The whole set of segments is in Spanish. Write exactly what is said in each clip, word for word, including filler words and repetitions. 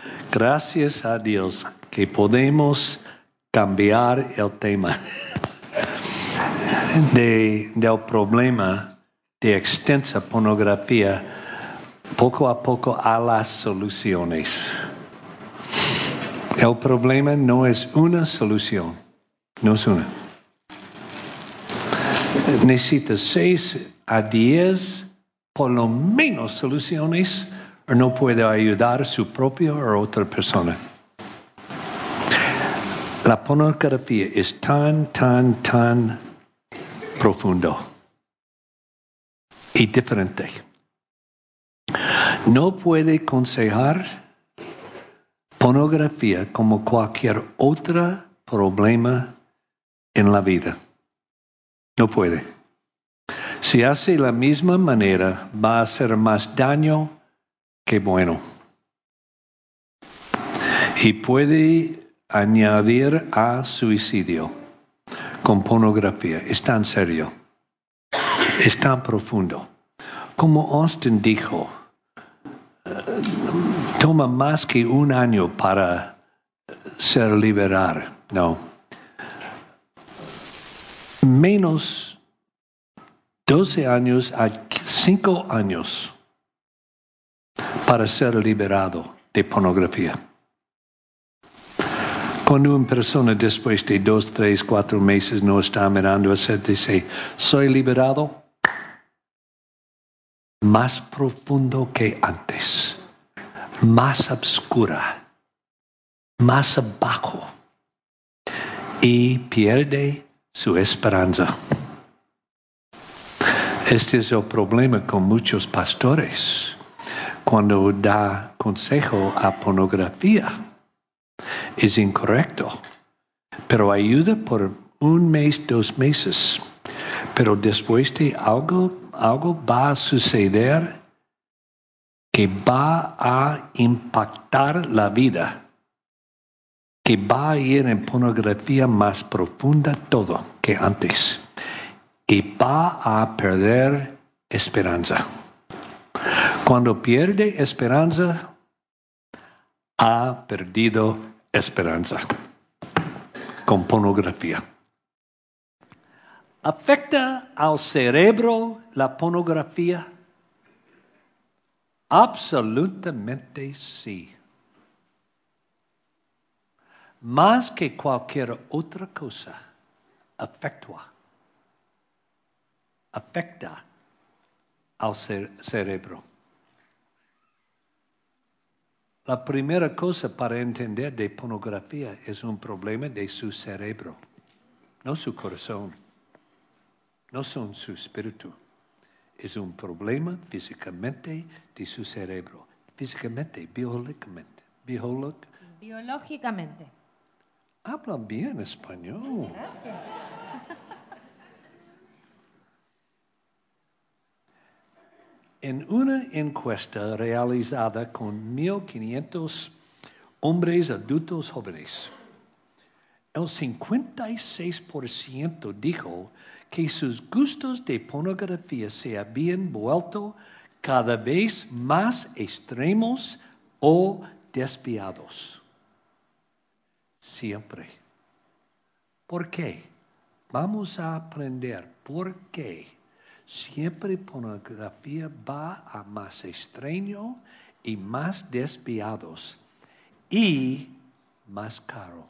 Gracias a Dios que podemos cambiar el tema de, del problema de extensa pornografía poco a poco a las soluciones. El problema no es una solución, no es una. Necesita seis a diez, por lo menos, soluciones, o no puede ayudar a su propia o otra persona. La pornografía es tan, tan, tan profundo y diferente. No puede aconsejar pornografía como cualquier otro problema en la vida. No puede. Si hace la misma manera, va a hacer más daño que bueno. Y puede añadir a suicidio con pornografía. Es tan serio. Es tan profundo. Como Austin dijo, toma más que un año para ser liberado. No. Menos doce años a cinco años para ser liberado de pornografía. Cuando una persona después de dos, tres, cuatro meses no está mirando a ser, dice, soy liberado, más profundo que antes, más oscura, más abajo, y pierde su esperanza. Este es el problema con muchos pastores cuando da consejo a pornografía. Es incorrecto, pero ayuda por un mes, dos meses. Pero después de algo, algo va a suceder que va a impactar la vida, que va a ir en pornografía más profunda todo que antes. Y va a perder esperanza. Cuando pierde esperanza, ha perdido esperanza con pornografía. ¿Afecta al cerebro la pornografía? Absolutamente sí. Más que cualquier otra cosa, afecta. Afecta al cer- cerebro. La primera cosa para entender de pornografía es un problema de su cerebro, no su corazón, no son su espíritu. Es un problema físicamente de su cerebro, físicamente, biológicamente. Biolog- Biológicamente. Hablan bien español. Gracias. En una encuesta realizada con mil quinientos hombres adultos jóvenes, el cincuenta y seis por ciento dijo que sus gustos de pornografía se habían vuelto cada vez más extremos o desviados. Siempre. ¿Por qué? Vamos a aprender por qué. Siempre pornografía va a más extraño y más desviados y más caro.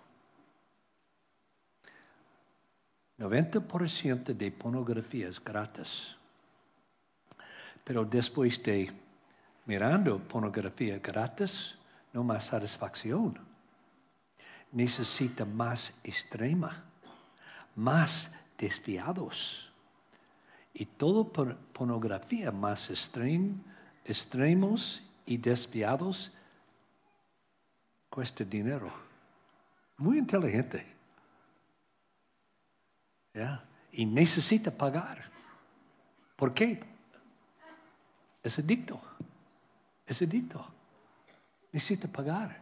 noventa por ciento de pornografía es gratis. Pero después de mirando pornografía gratis, no más satisfacción. Necesita más extrema, más desviados. Y todo por pornografía más extrem, extremos y desviados cuesta dinero. Muy inteligente. ¿Ya? Y necesita pagar. ¿Por qué? Es adicto. Es adicto. Necesita pagar.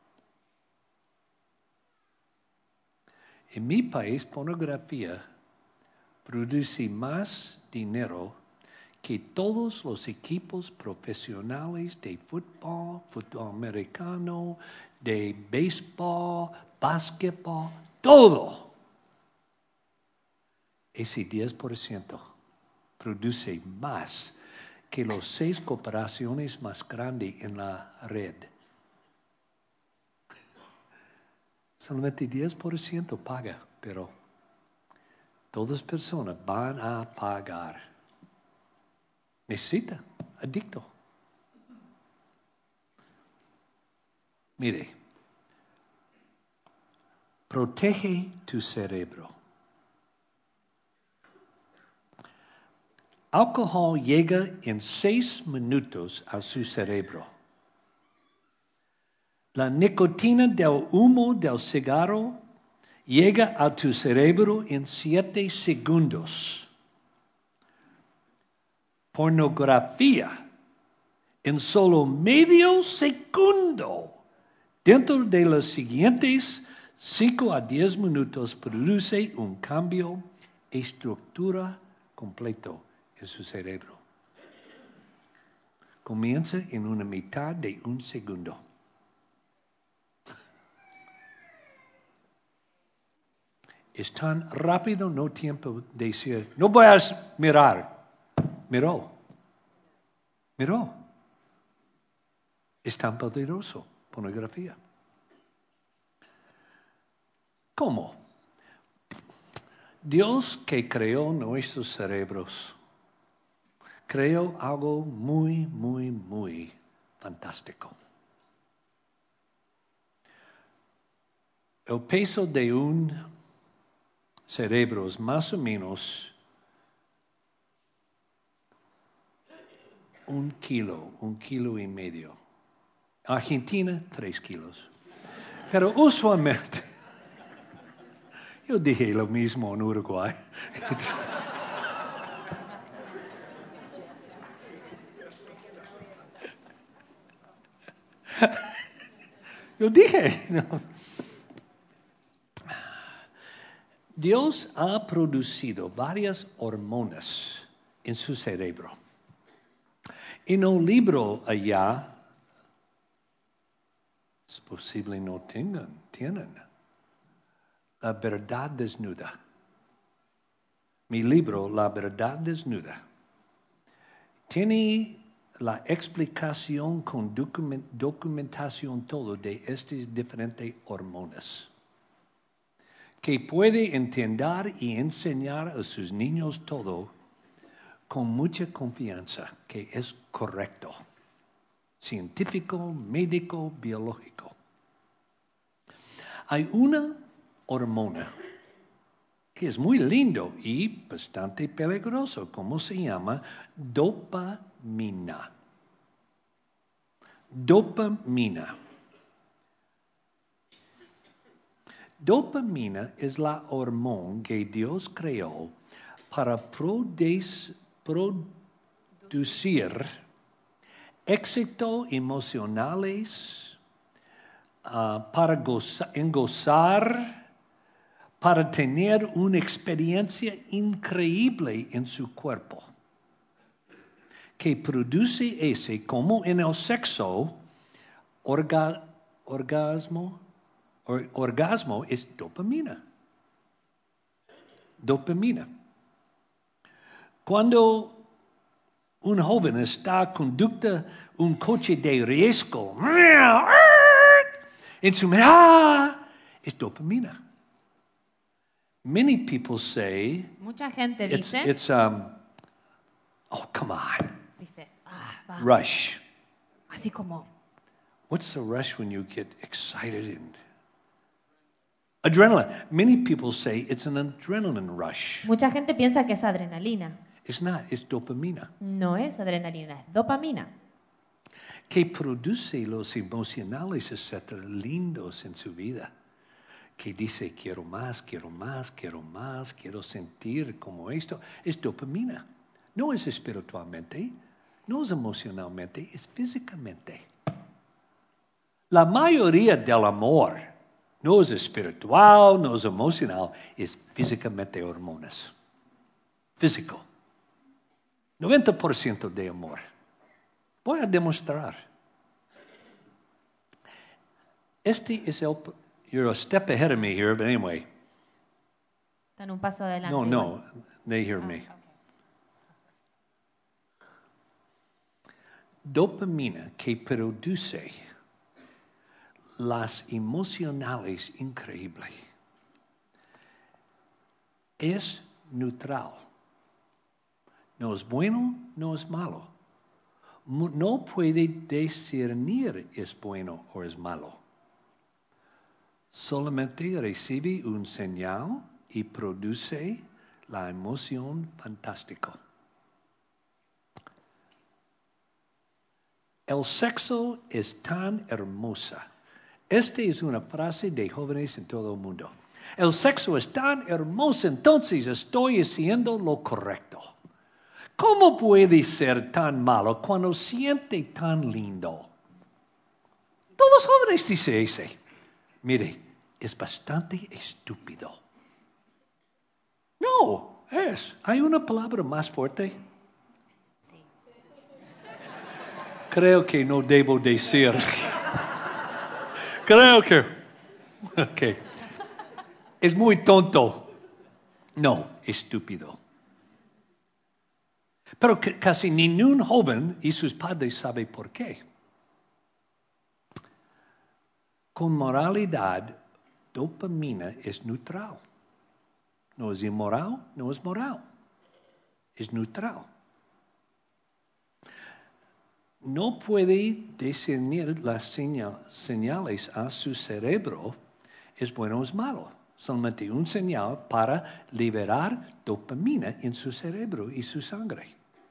En mi país, pornografía produce más dinero que todos los equipos profesionales de fútbol, fútbol americano, de béisbol, básquetbol, todo, ese diez por ciento produce más que las seis corporaciones más grandes en la red. Solamente diez por ciento paga, pero todas las personas van a pagar. Necesita, adicto. Mire, protege tu cerebro. Alcohol llega en seis minutos a su cerebro. La nicotina del humo del cigarro llega a tu cerebro en siete segundos. Pornografía en solo medio segundo. Dentro de los siguientes cinco a diez minutos produce un cambio de estructura completo en su cerebro. Comienza en una mitad de un segundo. Es tan rápido, no tiempo de decir, no voy a mirar. Miró. Miró. Es tan poderoso, pornografía. ¿Cómo? Dios que creó nuestros cerebros, creó algo muy, muy, muy fantástico. El peso de un cerebro es más o menos un kilo, un kilo y medio. Argentina, tres kilos. Pero usualmente, yo dije lo mismo en Uruguay. Yo dije, no. Dios ha producido varias hormonas en su cerebro. En un libro allá, es posible no tengan, tienen, La verdad desnuda. Mi libro, La verdad desnuda, tiene la explicación con document, documentación todo de estas diferentes hormonas, que puede entender y enseñar a sus niños todo con mucha confianza que es correcto, científico, médico, biológico. Hay una hormona que es muy lindo y bastante peligroso, ¿cómo se llama? Dopamina. Dopamina. Dopamina es la hormona que Dios creó para produce producir éxito emocionales, uh, para gozar, en gozar, para tener una experiencia increíble en su cuerpo, que produce ese, como en el sexo, orga, orgasmo, or, orgasmo es dopamina. Dopamina. Cuando un joven está conducta un coche de riesgo, en su mirada es dopamina. Many people say, Mucha gente it's, dice, it's um, oh come on, dice, ah, va, rush. así como, What's the rush when you get excited and adrenaline? Many people say it's an adrenaline rush. mucha gente piensa que es adrenalina. It's not, it's dopamina. No es adrenalina, es dopamina. Que produce los emocionales, etcétera, lindos en su vida. Que dice, quiero más, quiero más, quiero más, quiero sentir como esto. Es dopamina. No es espiritualmente, no es emocionalmente, es físicamente. La mayoría del amor no es espiritual, no es emocional, es físicamente hormonas. Físico. noventa por ciento de amor. Voy a demostrar. Este es el... You're a step ahead of me here, but anyway. Están un paso adelante. No, igual. no, they hear Ah, me. ok. Dopamina que produce las emocionales increíbles es neutral. No es bueno, no es malo. Mu- No puede discernir es bueno o es malo. Solamente recibe un señal y produce la emoción fantástica. El sexo es tan hermosa. Esta es una frase de jóvenes en todo el mundo. El sexo es tan hermoso, entonces estoy haciendo lo correcto. ¿Cómo puede ser tan malo cuando siente tan lindo? Todos los jóvenes dicen eso. Mire, es bastante estúpido. No, es. ¿Hay una palabra más fuerte? Creo que no debo decir. Creo que... Ok. Es muy tonto. No, estúpido. Pero c- casi ningún joven y sus padres saben por qué. Con moralidad, dopamina es neutral. No es inmoral, no es moral. Es neutral. No puede discernir las señal- señales a su cerebro, es bueno o es malo. Solamente un señal para liberar dopamina en su cerebro y su sangre.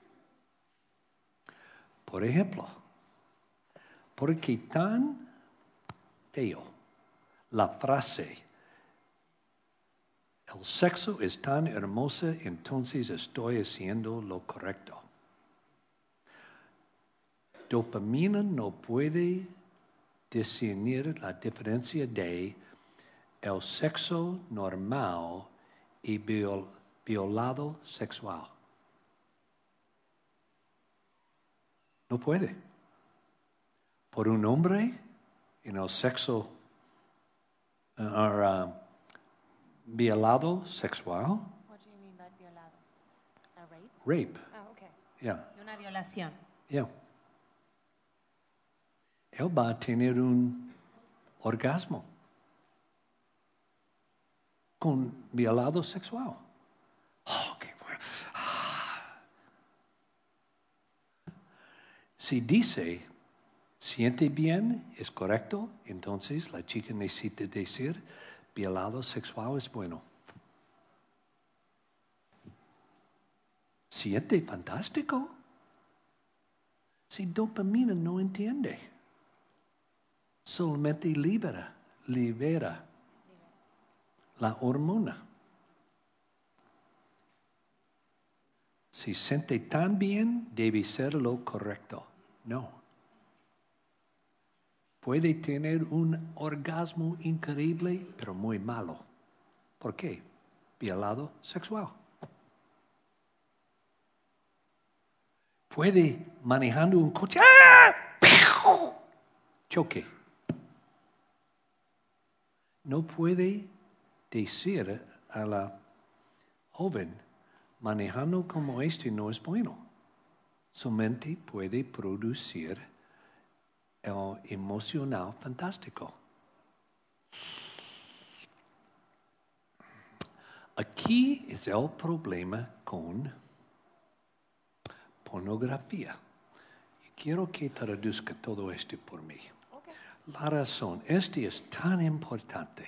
Por ejemplo, porque tan feo la frase, el sexo es tan hermoso, entonces estoy haciendo lo correcto. Dopamina no puede discernir la diferencia de el sexo normal y viol- violado sexual. No puede. Por un hombre en el sexo uh, or, uh, violado sexual, What do you mean by violado? A rape? rape, Ah, okay. yeah, Una violación. yeah. Él va a tener un orgasmo con violado sexual. Oh, qué bueno. Ah. Si dice, siente bien, es correcto, entonces la chica necesita decir, violado sexual es bueno. Siente fantástico. Si dopamina no entiende, solamente libera, libera la hormona. Si siente tan bien, debe ser lo correcto. No. Puede tener un orgasmo increíble, pero muy malo. ¿Por qué? Violado sexual. Puede manejando un coche. ¡Ah! ¡Piu! Choque. No puede decir a la joven, manejando como este no es bueno. Su mente puede producir el emocional fantástico. Aquí es el problema con pornografía. Quiero que traduzca todo esto por mí. Okay. La razón, este es tan importante.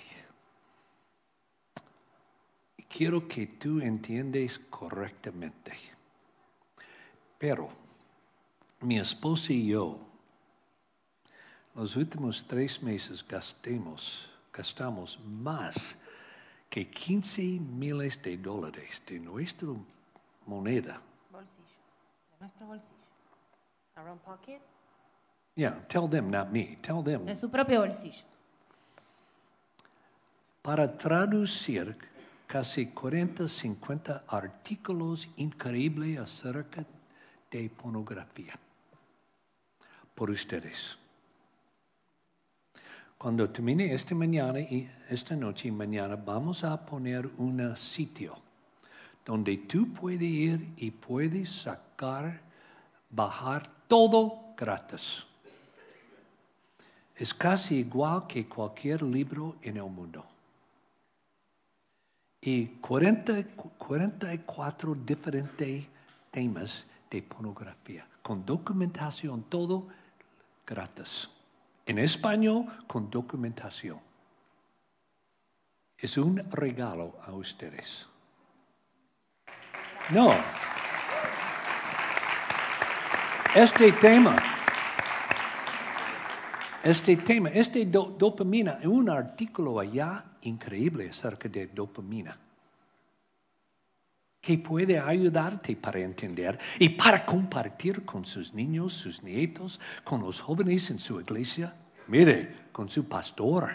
Quiero que tú entiendas correctamente. Pero mi esposa y yo, los últimos tres meses gastemos, gastamos más que quince miles de dólares de nuestra moneda. Bolsillo. De nuestro bolsillo. Our own pocket. Yeah, tell them, not me. Tell them. De su propio bolsillo. Para traducir casi cuarenta, cincuenta artículos increíbles acerca de pornografía por ustedes. Cuando termine esta mañana y esta noche y mañana, vamos a poner un sitio donde tú puedes ir y puedes sacar, bajar todo gratis. Es casi igual que cualquier libro en el mundo. Y cuarenta, cuarenta y cuatro diferentes temas de pornografía, con documentación, todo gratis. En español, con documentación. Es un regalo a ustedes. No. Este tema, este tema, este do, dopamina, hay un artículo allá increíble acerca de dopamina que puede ayudarte para entender y para compartir con sus niños, sus nietos, con los jóvenes en su iglesia, mire, con su pastor.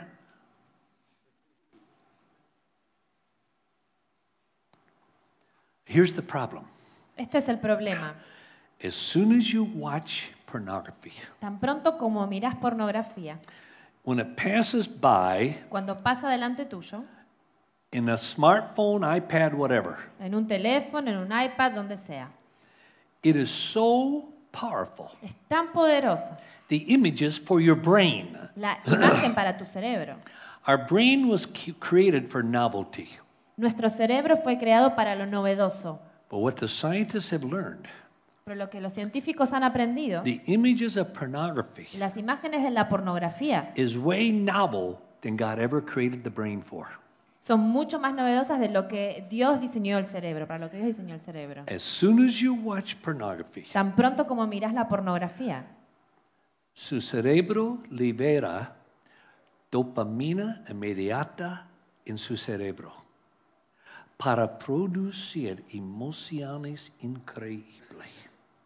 Here's the problem. Este es el problema. As soon as you watch pornography, Tan pronto como miras pornografía, when it passes by cuando pasa delante tuyo, in a smartphone, iPad, whatever, en un teléfono, en un iPad, donde sea, it is so powerful. es tan poderoso The images for your brain. la imagen para tu cerebro. Our brain was cu- created for novelty. Nuestro cerebro fue creado para lo novedoso, But what the scientists have learned, pero lo que los científicos han aprendido, the images of pornography las imágenes de la pornografía is way novel than God ever created the brain for. son mucho más novedosas de lo que Dios diseñó el cerebro, para lo que Dios diseñó el cerebro. As soon as you watch pornography, Tan pronto como miras la pornografía, su cerebro libera dopamina inmediata en su cerebro para producir emociones increíbles.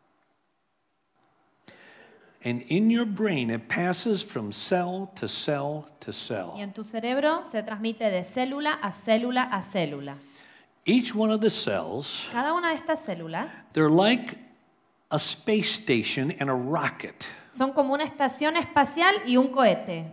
And in your brain, it passes from cell to cell to y cell. en tu cerebro se transmite de célula a célula a célula. Each one of the cells, Cada una de estas células they're like a space station and a rocket. son como una estación espacial y un cohete.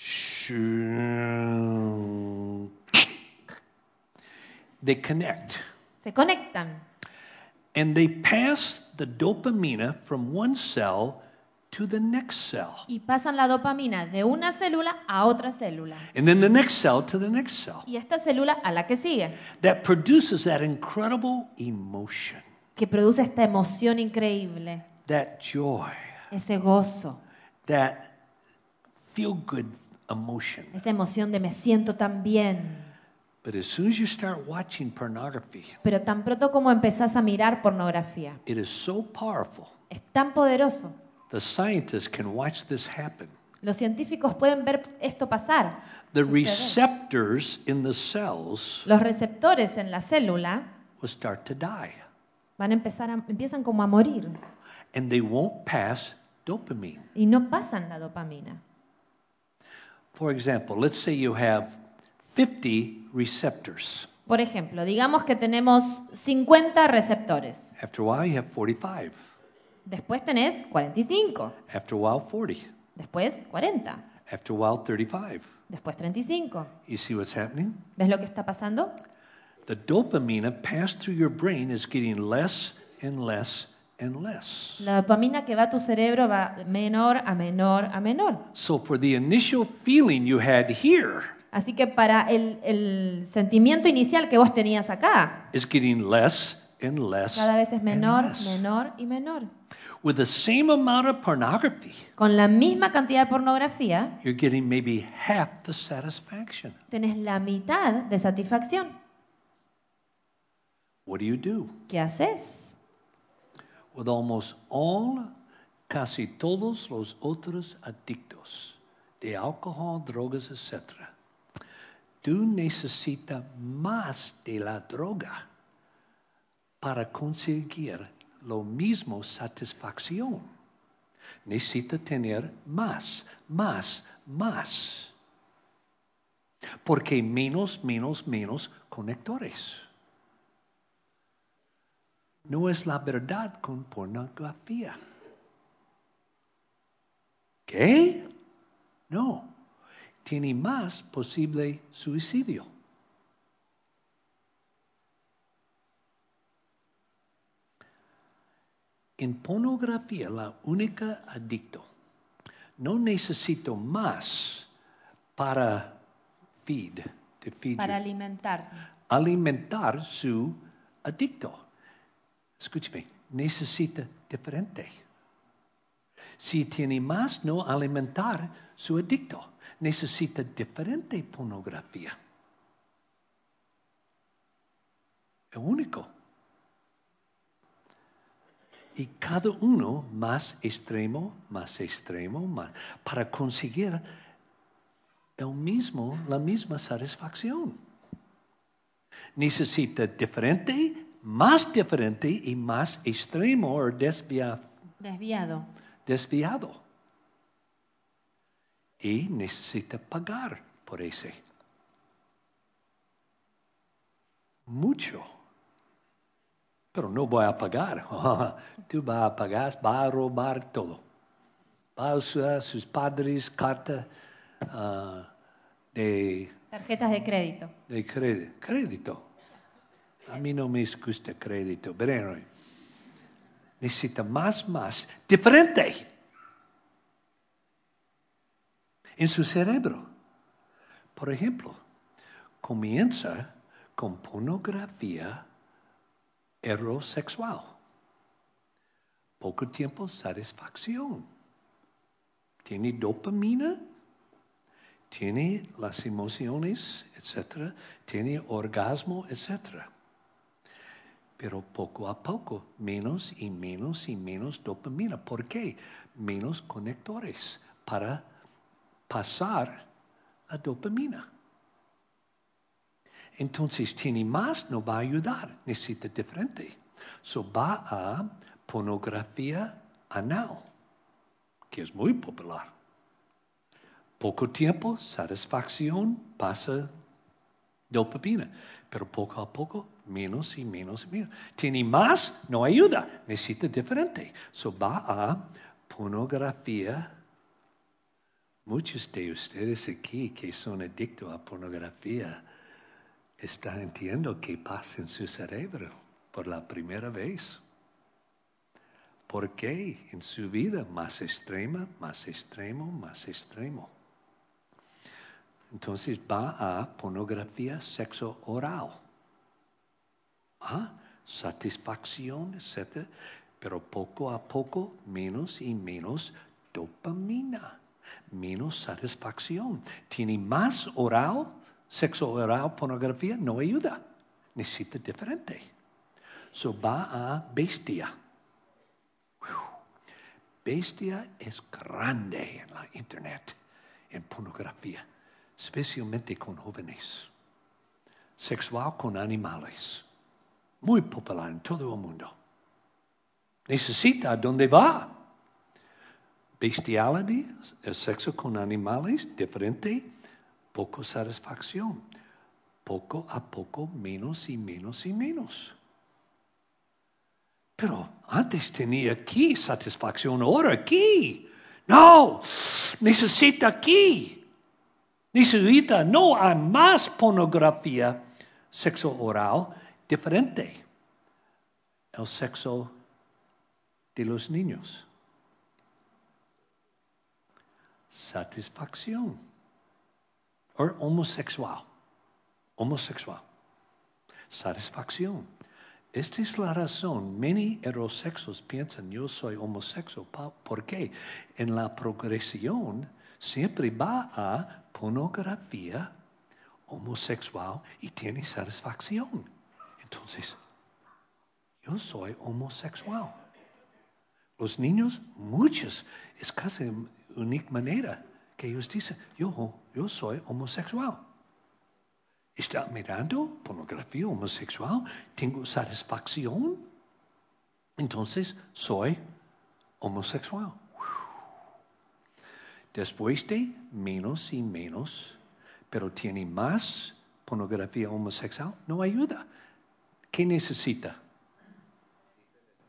They connect. Se conectan And they pass the dopamina from one cell to the next cell. y pasan la dopamina de una célula a otra célula. And then the next cell to the next cell. Y esta célula a la que sigue, That produces that incredible emotion, que produce esta emoción increíble, that joy, ese gozo, that feel-good emotion. esa emoción de me siento tan bien. But as soon as you start watching pornography, Pero tan pronto como empezás a mirar pornografía, it is so powerful. es tan poderoso. The scientists can watch this happen. Los científicos pueden ver esto pasar. The suceder. receptors in the cells Los receptores en la célula will start to die, van a empezar a, empiezan como a morir and they won't pass dopamine. y no pasan la dopamina. For example, let's say you have fifty receptors. Por ejemplo, digamos que tenemos cincuenta receptores. After a while, you have forty-five. Después tenés cuarenta y cinco. After a while, forty. Después cuarenta. After a while, thirty-five. Después treinta y cinco. You see what's happening? ¿Ves lo que está pasando? The dopamine passed through your brain is getting less and less and less. La dopamina que va a tu cerebro va de menor a menor a menor. So for the initial feeling you had here Así que para el, el sentimiento inicial que vos tenías acá, is getting less and less cada vez es and menor, less. menor y menor. With the same amount of pornography, Con la misma cantidad de pornografía, you're getting maybe half the satisfaction. tenés la mitad de satisfacción. What do you do? ¿Qué haces? With almost all, casi todos los otros adictos de alcohol, drogas, etcétera, tú necesitas más de la droga para conseguir lo mismo satisfacción. Necesita tener más, más, más. Porque menos, menos, menos conectores. no es la verdad con pornografía. ¿Qué? No. Tiene más posible suicidio. En pornografía, la única adicto, no necesito más para feed, de feed Para you, alimentar. alimentar su adicto. Escúcheme, necesita diferente. Si tiene más, no alimentar su adicto. Necesita diferente pornografía. Es único. Y cada uno más extremo, más extremo, más, para conseguir el mismo, la misma satisfacción. Necesita diferente, más diferente y más extremo o desviado. Desviado. desviado. Y necesita pagar por ese. Mucho. Pero no voy a pagar. Tú vas a pagar, vas a robar todo. Vas a usar sus padres carta uh, de, Tarjetas de crédito. de crédito. crédito. A mí no me gusta crédito, pero necesita más, más. Diferente. En su cerebro. Por ejemplo, comienza con pornografía heterosexual. Poco tiempo, satisfacción. Tiene dopamina, tiene las emociones, etcétera. Tiene orgasmo, etcétera. Pero poco a poco, menos y menos y menos dopamina. ¿Por qué? Menos conectores para pasar la dopamina. Entonces, tiene más, no va a ayudar, necesita diferente. So, va a pornografía anal, que es muy popular. Poco tiempo, satisfacción, pasa dopamina. Pero poco a poco, menos y menos y menos. Tiene más, no ayuda, necesita diferente. So, va a pornografía. Muchos de ustedes aquí que son adictos a pornografía están entendiendo qué pasa en su cerebro por la primera vez. ¿Por qué en su vida más extrema, más extremo, más extremo? Entonces va a pornografía sexo oral. ¿Ah? Satisfacción, etcétera. Pero poco a poco, menos y menos dopamina. Menos satisfacción. Tiene más oral, sexo oral, pornografía, no ayuda. Necesita diferente. So va a bestia. Bestia es grande en la internet, en pornografía, especialmente con jóvenes. Sexual con animales. Muy popular en todo el mundo. Necesita, ¿dónde va? Bestiality, el sexo con animales, diferente, poco satisfacción. Poco a poco, menos y menos y menos. Pero antes tenía aquí satisfacción, ahora aquí. No, necesita aquí. Necesita, no hay más pornografía, sexo oral, diferente. El sexo de los niños. Satisfacción. O homosexual. Homosexual. Satisfacción. Esta es la razón. Many heterosexuals piensan yo soy homosexual. ¿Por qué? En la progresión siempre va a pornografía homosexual y tiene satisfacción. Entonces, yo soy homosexual. Los niños, muchos, es casi única manera que ellos dicen, yo, yo soy homosexual. Está mirando pornografía homosexual, tengo satisfacción, entonces soy homosexual. Después de menos y menos, pero tiene más pornografía homosexual, no ayuda. ¿Qué necesita?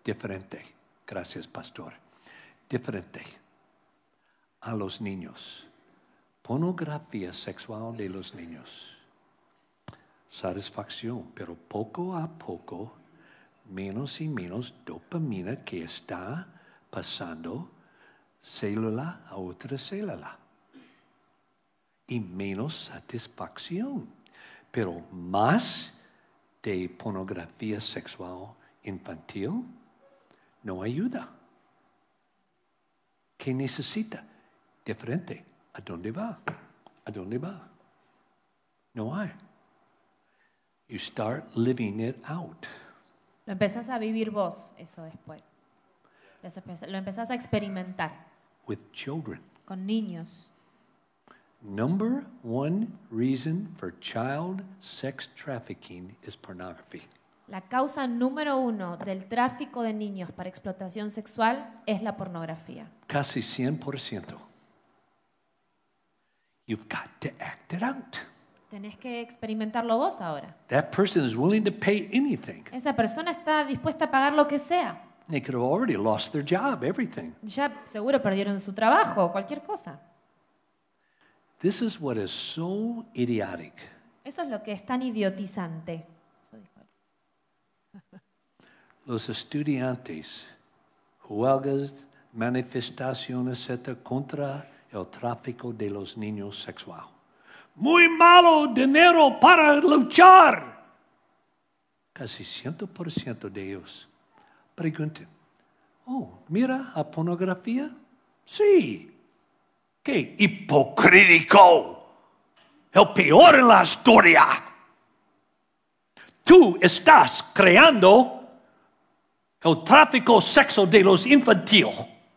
diferente. Gracias, pastor. Diferente a los niños. Pornografía sexual de los niños. Satisfacción, pero poco a poco, menos y menos dopamina que está pasando célula a otra célula. Y menos satisfacción, pero más de pornografía sexual infantil no ayuda. ¿Qué necesita? Diferente. ¿A dónde va? ¿A dónde va? No hay. You start living it out. Lo empezás a vivir vos, eso después. Lo empezás a experimentar. With children. Con niños. Number one reason for child sex trafficking is pornography. La causa número uno del tráfico de niños para explotación sexual es la pornografía. Casi cien por ciento. You've got to act it out. Tenés que experimentarlo vos ahora. That person is willing to pay anything. Esa persona está dispuesta a pagar lo que sea. They could have already lost their job, everything. Ya seguro perdieron su trabajo, cualquier cosa. This is what is so idiotic. Eso es lo que es tan idiotizante. Los estudiantes, huelgas, manifestaciones, etcétera, contra el tráfico de los niños sexual. Muy malo dinero para luchar. Casi cien por ciento de ellos preguntan, oh, ¿mira a pornografía? Sí. ¡Qué hipocrítico! El peor en la historia. Tú estás creando el tráfico sexual de los infantiles.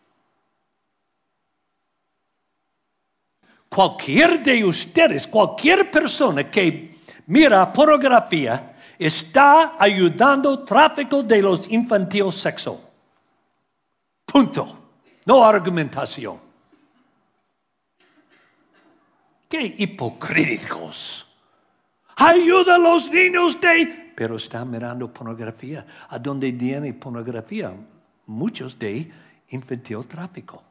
Cualquier de ustedes, cualquier persona que mira pornografía, está ayudando al tráfico de los infantiles sexual. Punto. No argumentación. ¡Qué hipocríticos! Ayuda a los niños de... Pero están mirando pornografía. ¿A dónde viene pornografía? Muchos de infantil tráfico.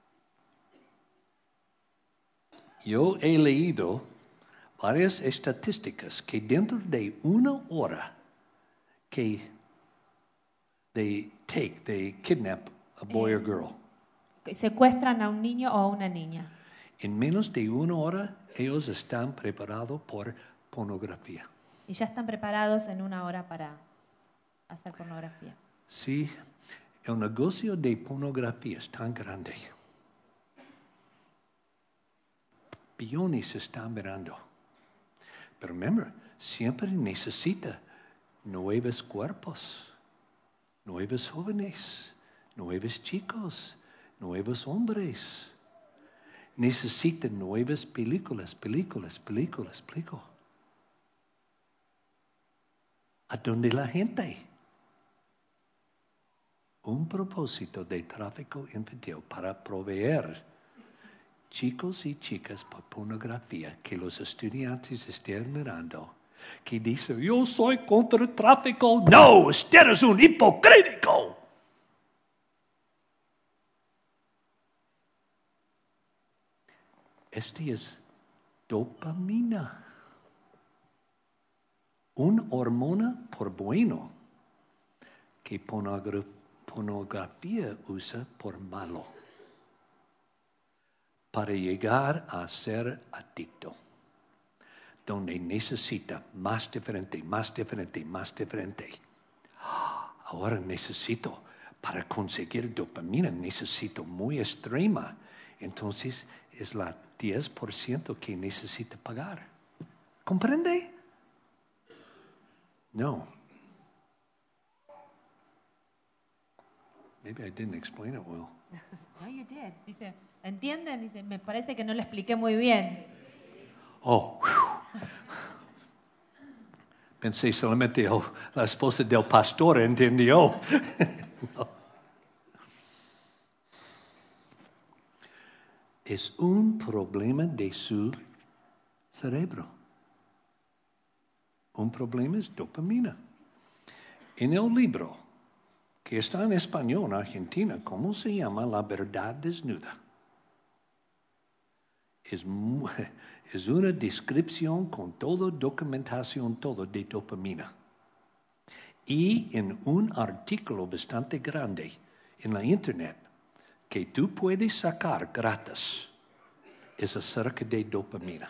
Yo he leído varias estadísticas que dentro de una hora que they take, they kidnap a boy eh, or girl. Secuestran a un niño o a una niña. En menos de una hora ellos están preparados por pornografía. Y ya están preparados en una hora para hacer pornografía. Sí, el negocio de pornografía es tan grande. Billones están mirando. Pero remember, siempre necesita nuevos cuerpos, nuevos jóvenes, nuevos chicos, nuevos hombres. Necesita nuevas películas, películas, películas, películas. ¿A dónde la gente? Un propósito de tráfico infantil para proveer chicos y chicas por pornografía que los estudiantes estén mirando, que dicen, yo soy contra el tráfico. No, usted es un hipocrítico. Este es dopamina. Una hormona por bueno que pornografía usa por malo para llegar a ser adicto, donde necesita más diferente, más diferente, más diferente. Ahora necesito, para conseguir dopamina, necesito muy extrema. Entonces es la diez por ciento que necesita pagar. ¿Comprende? No. Maybe I didn't explain it well. No, you did. Dice, ¿entienden? Dice, me parece que no lo expliqué muy bien. Oh, whew. Pensé solamente oh, la esposa del pastor entendió. No. Es un problema de su cerebro. Un problema es dopamina. En el libro que está en español en Argentina. ¿Cómo se llama? La verdad desnuda. Es, es una descripción con toda documentación, todo de dopamina. Y en un artículo bastante grande en la internet que tú puedes sacar gratis es acerca de dopamina.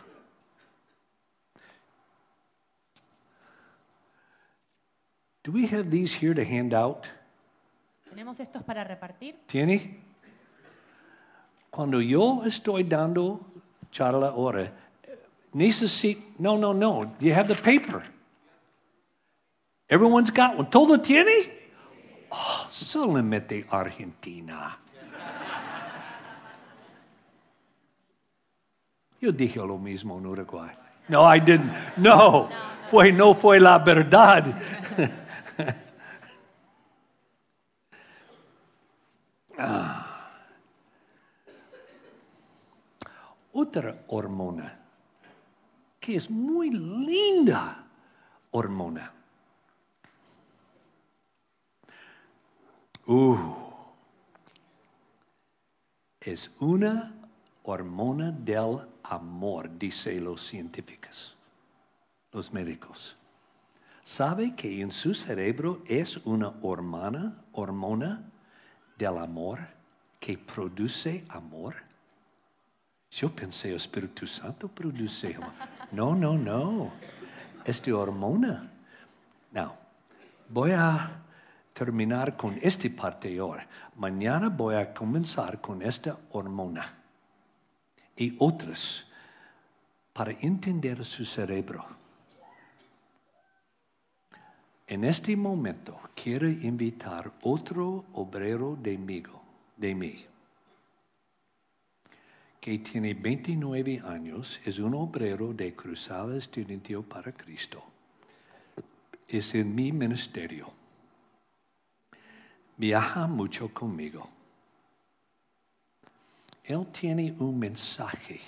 Do we have these here to hand out? ¿Tenemos estos para repartir? ¿Tiene? Cuando yo estoy dando charla ahora, necesito, no, no, no, you have the paper. Everyone's got one. ¿Todo tiene? Oh, solamente Argentina. Yo dije lo mismo en Uruguay. No, I didn't. No, no, no. Fue, no fue la verdad. ah. Otra hormona que es muy linda hormona. Uh, es una hormona del amor, dicen los científicos, los médicos. ¿Sabe que en su cerebro es una hormona, hormona del amor que produce amor? Yo pensé, el Espíritu Santo produce amor. No, no, no. Es de hormona. Now, voy a terminar con esta parte ahora. Mañana voy a comenzar con esta hormona y otras para entender su cerebro. En este momento quiero invitar otro obrero de mí, de mí que tiene veintinueve años, es un obrero de Cruzada Estudiantil para Cristo. Es en mi ministerio. Viaja mucho conmigo. Él tiene un mensaje.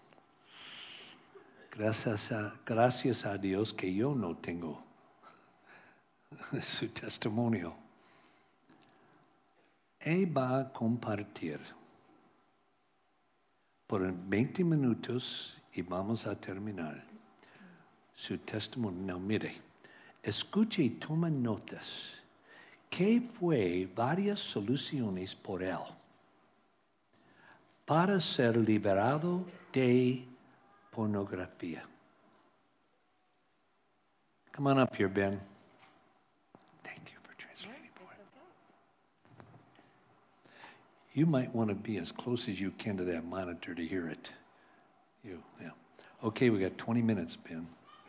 Gracias a, gracias a Dios que yo no tengo su testimonio. Él va a compartir por veinte minutos y vamos a terminar su testimonio. No, mire, escuche y toma notas. ¿Qué fue varias soluciones por él para ser liberado de pornografía? Come on up here, Ben. Thank you for translating for him. You might want to be as close as you can to that monitor to hear it. You, yeah. Okay, we got twenty minutes, Ben.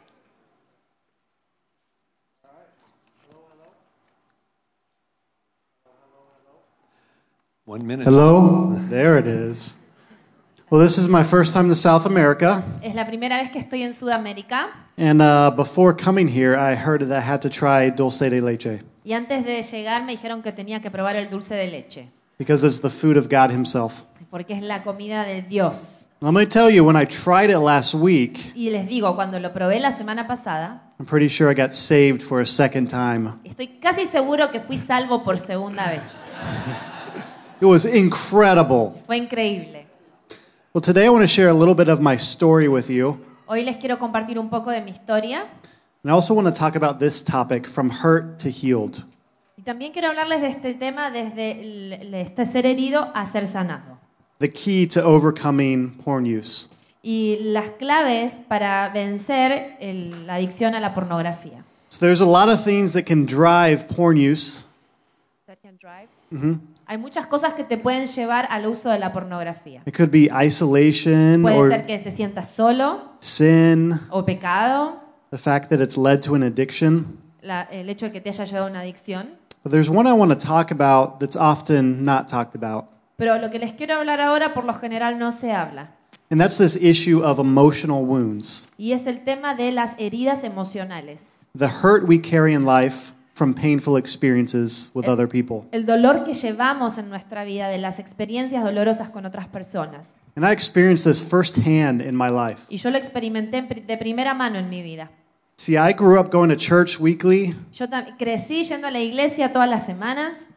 One minute. Hello, there it is. Well, this is my first time to South America. Es la primera vez que estoy en Sudamérica. And uh, before coming here, I heard that I had to try dulce de leche. Y antes de llegar me dijeron que tenía que probar el dulce de leche. Because it's the food of God himself. Porque es la comida de Dios. Let me tell you, when I tried it last week, Y les digo, cuando lo probé la semana pasada, I'm pretty sure I got saved for a second time. estoy casi seguro que fui salvo por segunda vez. It was incredible. Fue increíble. Well, today I want to share a little bit of my story with you. Hoy les quiero compartir un poco de mi historia. And I also want to talk about this topic, from hurt to healed. Y también quiero hablarles de este tema desde el, este ser herido a ser sanado. The key to overcoming porn use. Y las claves para vencer el, la adicción a la pornografía. So there's a lot of things that can drive porn use. That can drive. Mm-hmm. Hay muchas cosas que te pueden llevar al uso de la pornografía. It could be isolation Puede or ser que te sientas solo sin, o pecado, the fact that it's led to an addiction. la, el hecho de que te haya llevado a una adicción. But there's one I want to talk about that's often not talked about. Pero lo que les quiero hablar ahora por lo general no se habla. And that's this issue of emotional wounds. Y es el tema de las heridas emocionales. The hurt we carry in life from painful experiences with other people. El dolor que llevamos en nuestra vida de las experiencias dolorosas con otras personas. And I experienced this firsthand in my life. Y yo lo experimenté de primera mano en mi vida. See, I grew up going to church weekly. Yo crecí yendo a la iglesia todas las semanas.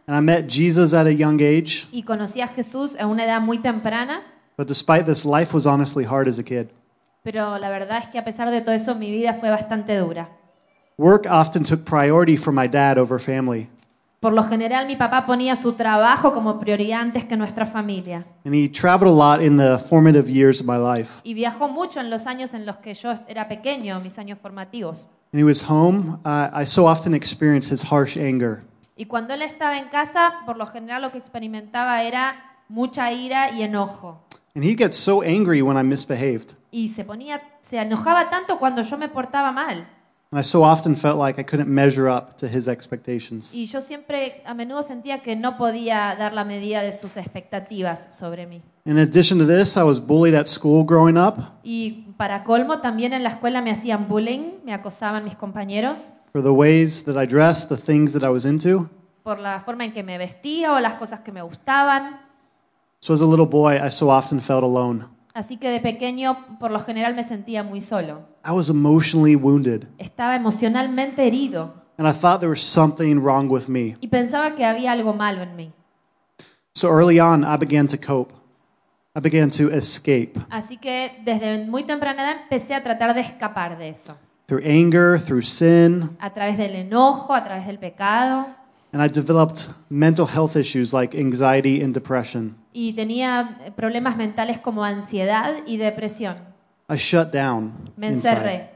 And I met Jesus at a young age, y conocí a Jesús a una edad muy temprana, but despite this, life was honestly hard as a kid. pero la verdad es que a pesar de todo eso mi vida fue bastante dura. Work often took priority for my dad over family, Por lo general mi papá ponía su trabajo como prioridad antes que nuestra familia. and he traveled a lot in the formative years of my life. Y viajó mucho en los años en los que yo era pequeño, mis años formativos. When he was home, uh, I so often experienced his harsh anger. Y cuando él estaba en casa, por lo general lo que experimentaba era mucha ira y enojo. And he'd get so angry when I misbehaved. Y se ponía, se enojaba tanto cuando yo me portaba mal. And I so often felt like I couldn't measure up to his expectations. Y yo siempre, a menudo sentía que no podía dar la medida de sus expectativas sobre mí. In addition to this, I was bullied at school growing up Y para colmo, también en la escuela me hacían bullying, me acosaban mis compañeros for the ways that I dressed, the things that I was into. por la forma en que me vestía o las cosas que me gustaban. So as a little boy, I so often felt alone. Así que de pequeño, por lo general, me sentía muy solo. I was emotionally wounded, Estaba emocionalmente herido and I thought there was something wrong with me. y pensaba que había algo malo en mí. So early on, I began to cope. I began to escape Así que desde muy temprana edad empecé a tratar de escapar de eso. through anger, through sin, A través del enojo, a través del pecado. and I developed mental health issues like anxiety and depression. Y tenía eh, problemas mentales como ansiedad y depresión. I shut down Me inside. encerré.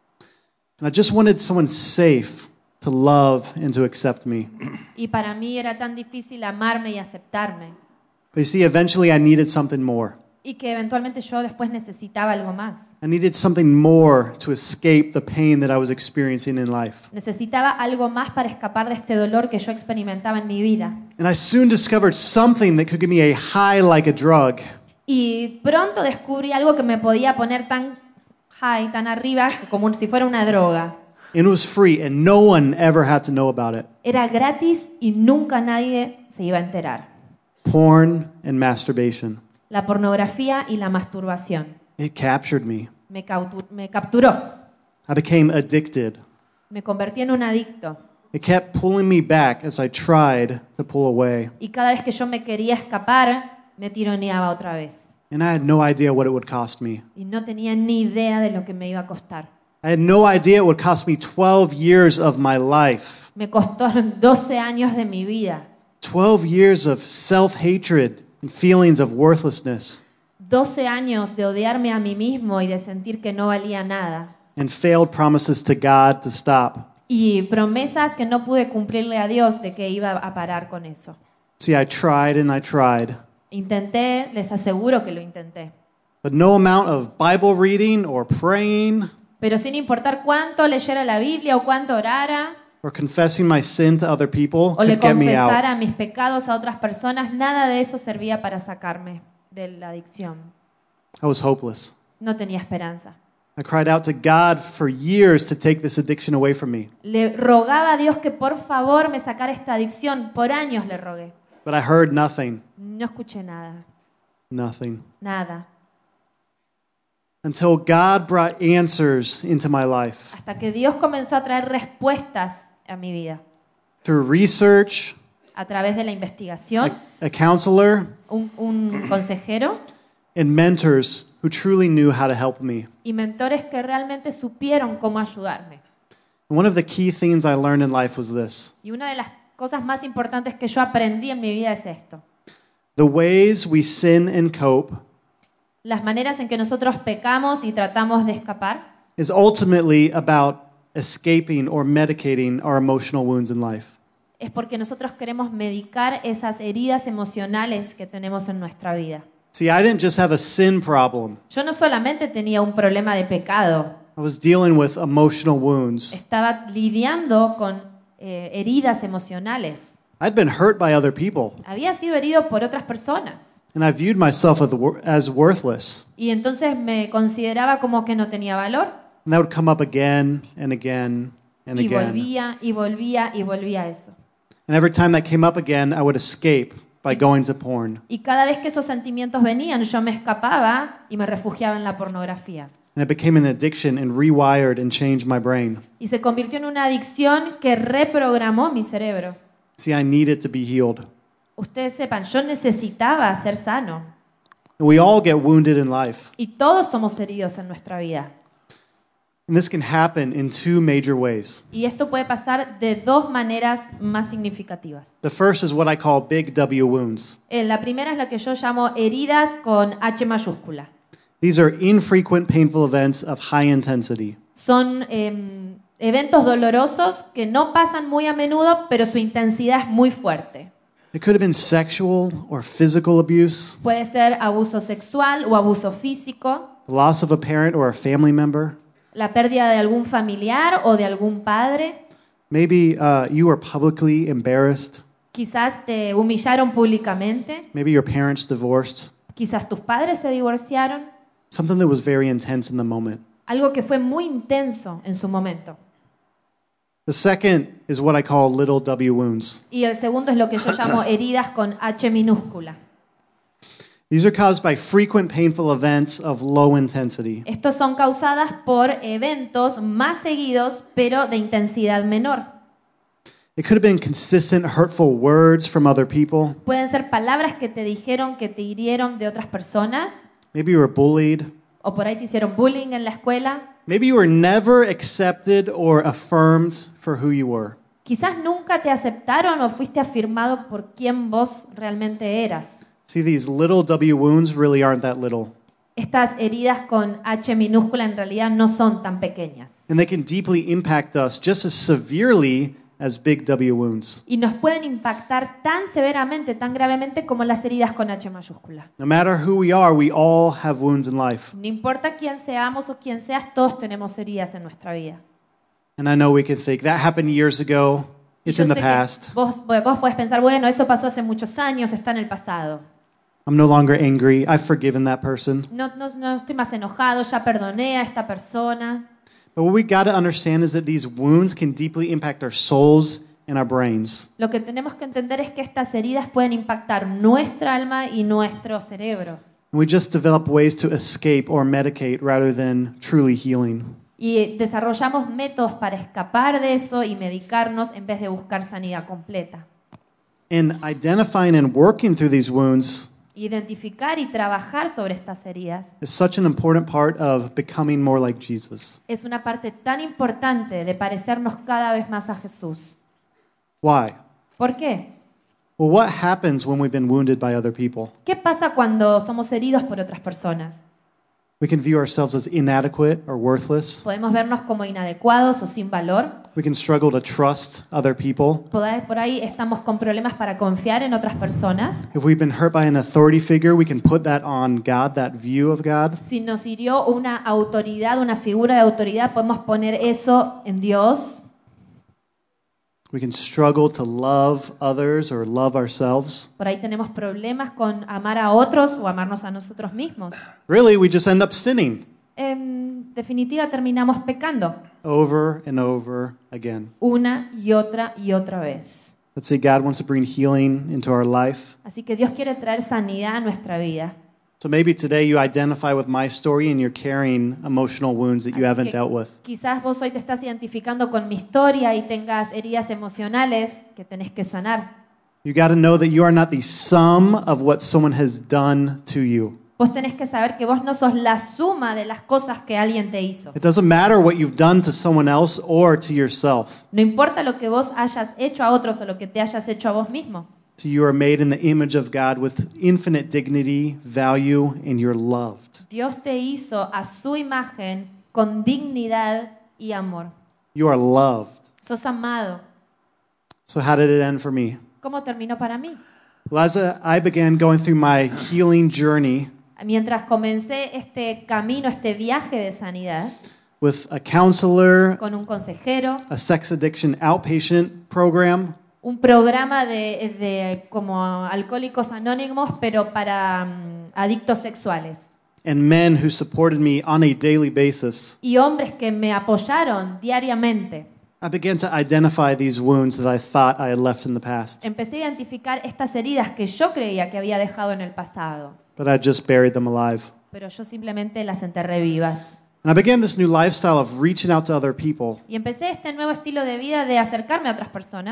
And I just wanted someone safe to love and to accept me. Y para mí era tan difícil amarme y aceptarme. But you see, eventually I needed something more. Y que eventualmente yo después necesitaba algo más. I needed something more to escape the pain that I was experiencing in life. Necesitaba algo más para escapar de este dolor que yo experimentaba en mi vida. And I soon discovered something that could give me a high like a drug. Y pronto descubrí algo que me podía poner tan high, tan arriba, como si fuera una droga. And it was free, and no one ever had to know about it. Era gratis y nunca nadie se iba a enterar. Porn and masturbation. La pornografía y la masturbación. It captured me. Me, cautu- me capturó. I became addicted. Me convertí en un adicto. It kept pulling me back as I tried to pull away. Y cada vez que yo me quería escapar, me tironeaba otra vez. And I had no idea what it would cost me. Y no tenía ni idea de lo que me iba a costar. I had no idea it would cost me twelve years of my life. Me costó doce años de mi vida. twelve years of self-hatred and feelings of worthlessness doce años de odiarme a mí mismo y de sentir que no valía nada. and failed promises to God to stop. Y promesas que no pude cumplirle a Dios de que iba a parar con eso. See, I tried and I tried, Intenté, les aseguro que lo intenté. but no amount of Bible reading or praying Pero sin importar cuánto leyera la Biblia o cuánto orara or confessing my sin to other people o le could get me out. confesara mis pecados a otras personas, nada de eso servía para sacarme de la adicción. I was hopeless. No tenía esperanza. I cried out to God for years to take this addiction away from me, Le rogaba a Dios que por favor me sacara esta adicción. Por años le rogué. but I heard nothing, No escuché nada. nothing. Nada. Until God brought answers into my life Hasta que Dios comenzó a traer respuestas a mi vida. through research, A través de la investigación, a, a counselor, un, un consejero and mentors who truly knew how to help me. y mentores que realmente supieron cómo ayudarme. One of the key things I learned in life was this: Y una de las cosas más importantes que yo aprendí en mi vida es esto. the ways we sin and cope Las maneras en que nosotros pecamos y tratamos de escapar is ultimately about escaping or medicating our emotional wounds in life. es porque nosotros queremos medicar esas heridas emocionales que tenemos en nuestra vida. See, I didn't just have a sin problem. Yo no solamente tenía un problema de pecado, I was dealing with emotional wounds. estaba lidiando con eh, heridas emocionales. I'd been hurt by other people, Había sido herido por otras personas and I viewed myself as wor- as worthless. y entonces me consideraba como que no tenía valor And that would come up again and again and y again. volvía y volvía y volvía a eso. And every time that came up again, I would escape by going to porn. Y cada vez que esos sentimientos venían, yo me escapaba y me refugiaba en la pornografía. And it became an addiction and rewired and changed my brain. Y se convirtió en una adicción que reprogramó mi cerebro. See, I needed to be healed. Ustedes sepan, yo necesitaba ser sano. And we all get wounded in life. Y todos somos heridos en nuestra vida. And this can happen in two major ways. Y esto puede pasar de dos maneras más significativas. The first is what I call big W wounds. Eh, La primera es la que yo llamo heridas con H mayúscula. These are infrequent, painful events of high intensity. Son eh, eventos dolorosos que no pasan muy a menudo, pero su intensidad es muy fuerte. It could have been sexual or physical abuse, Puede ser abuso sexual o abuso físico, the loss of a parent or a family member. la pérdida de algún familiar o de algún padre. Maybe uh, you were publicly embarrassed. Quizás te humillaron públicamente, Maybe your parents divorced. quizás tus padres se divorciaron, Something that was very intense in the moment. algo que fue muy intenso en su momento. The second is what I call little W wounds. Y el segundo es lo que yo llamo heridas con H minúscula. These are caused by frequent painful events of low intensity. Estos son causadas por eventos más seguidos, pero de intensidad menor. It could have been consistent hurtful words from other people. Pueden ser palabras que te dijeron, que te hirieron de otras personas, Maybe you were bullied. o por ahí te hicieron bullying en la escuela. Maybe you were never accepted or affirmed for who you were. Quizás nunca te aceptaron o fuiste afirmado por quién vos realmente eras. See, these little W wounds really aren't that little. Estas heridas con H minúscula en realidad no son tan pequeñas. And they can deeply impact us just as severely as big W wounds. Y nos pueden impactar tan severamente, tan gravemente como las heridas con H mayúscula. No matter who we are, we all have wounds in life. No importa quién seamos o quién seas, todos tenemos heridas en nuestra vida. And I know we can think, that happened years ago. Y It's yo in the sé que past. Vos, vos podés pensar, bueno, eso pasó hace muchos años, está en el pasado. I'm no longer angry. I've forgiven that person. No, no, no estoy más enojado, ya perdoné a esta persona. But what we got to understand is that these wounds can deeply impact our souls and our brains. Lo que tenemos que entender es que estas heridas pueden impactar nuestra alma y nuestro cerebro. And we just develop ways to escape or medicate rather than truly healing. Y desarrollamos métodos para escapar de eso y medicarnos en vez de buscar sanidad completa. And identifying and working through these wounds Identificar y trabajar sobre estas heridas is such an important part of becoming more like Jesus. es una parte tan importante de parecernos cada vez más a Jesús. Why? ¿Por qué? Well, what happens when we've been wounded by other people? ¿Qué pasa cuando somos heridos por otras personas? We can view ourselves as inadequate or worthless. Podemos vernos como inadecuados o sin valor. We can struggle to trust other people. Por ahí, por ahí estamos con problemas para confiar en otras personas. If we've been hurt by an authority figure, we can put that on God, that view of God. Si nos hirió una autoridad, una figura de autoridad, podemos poner eso en Dios. We can struggle to love others or love ourselves. Por ahí tenemos problemas con amar a otros o amarnos a nosotros mismos. Really, we just end up sinning En definitiva, terminamos pecando over and over again. una y otra y otra vez. Let's say God wants to bring healing into our life. Así que Dios quiere traer sanidad a nuestra vida. So maybe today you identify with my story and you're carrying emotional wounds that you Así haven't que dealt with. quizás vos hoy te estás identificando con mi historia y tengas heridas emocionales que tenés que sanar. You got to know that you are not the sum of what someone has done to you. Vos tenés que saber que vos no sos la suma de las cosas que alguien te hizo. It doesn't matter what you've done to someone else or to yourself. No importa lo que vos hayas hecho a otros o lo que te hayas hecho a vos mismo. So you are made in the image of God with infinite dignity, value, and you're loved. Dios te hizo a su imagen con dignidad y amor. You are loved. Sos amado. So how did it end for me? ¿Cómo terminó para mí? Well, as a, I began going through my healing journey Mientras comencé este camino, este viaje de sanidad, with a counselor, con un consejero, a sex addiction outpatient program, un programa de, de como alcohólicos anónimos, pero para um, adictos sexuales. and men who supported me on a daily basis, Y hombres que me apoyaron diariamente. I began to identify these wounds that I thought I had left in the past, Empecé a identificar estas heridas que yo creía que había dejado en el pasado, but I just buried them alive. pero yo simplemente las enterré vivas. And I began this new lifestyle of reaching out to other people. Y empecé este nuevo estilo de vida de acercarme a otras personas.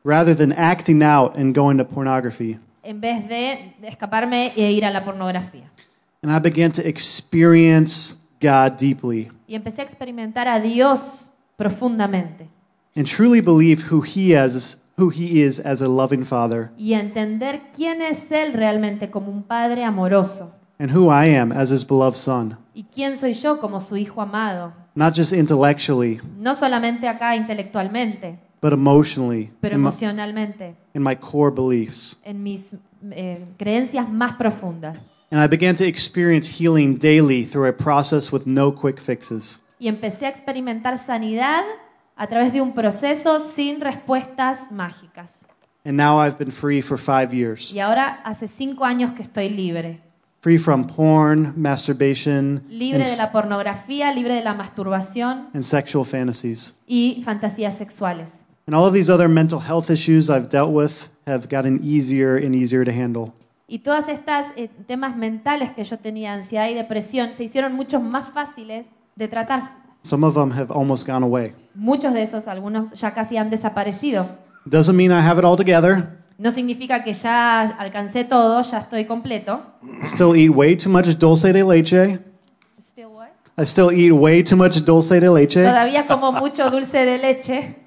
rather than acting out and going to pornography. en vez de escaparme e ir a la pornografía. And I began to experience God deeply Y empecé a experimentar a Dios profundamente and truly believe who he is, who he is as a loving father y a entender quién es Él realmente como un Padre amoroso and who I am as his beloved son. y quién soy yo como su Hijo amado. Not just intellectually, No solamente acá intelectualmente, but emotionally, pero in my, emocionalmente, in my core beliefs. en mis eh, creencias más profundas. And I began to experience healing daily through a process with no quick fixes. Y empecé a experimentar sanidad a través de un proceso sin respuestas mágicas. And now I've been free for five years. Y ahora hace cinco años que estoy libre. Free from porn, masturbation, Libre and, de la pornografía, libre de la masturbación and sexual fantasies. y fantasías sexuales. And all of these other mental health issues I've dealt with have gotten easier and easier to handle. Y todas estas eh, temas mentales que yo tenía, ansiedad y depresión, se hicieron mucho más fáciles de tratar. Some of them have almost gone away. Muchos de esos, algunos ya casi han desaparecido. Doesn't mean I have it all together. No significa que ya alcancé todo, ya estoy completo. I still eat way too much dulce de leche. Still what? I still eat way too much dulce de leche. Todavía como mucho dulce de leche.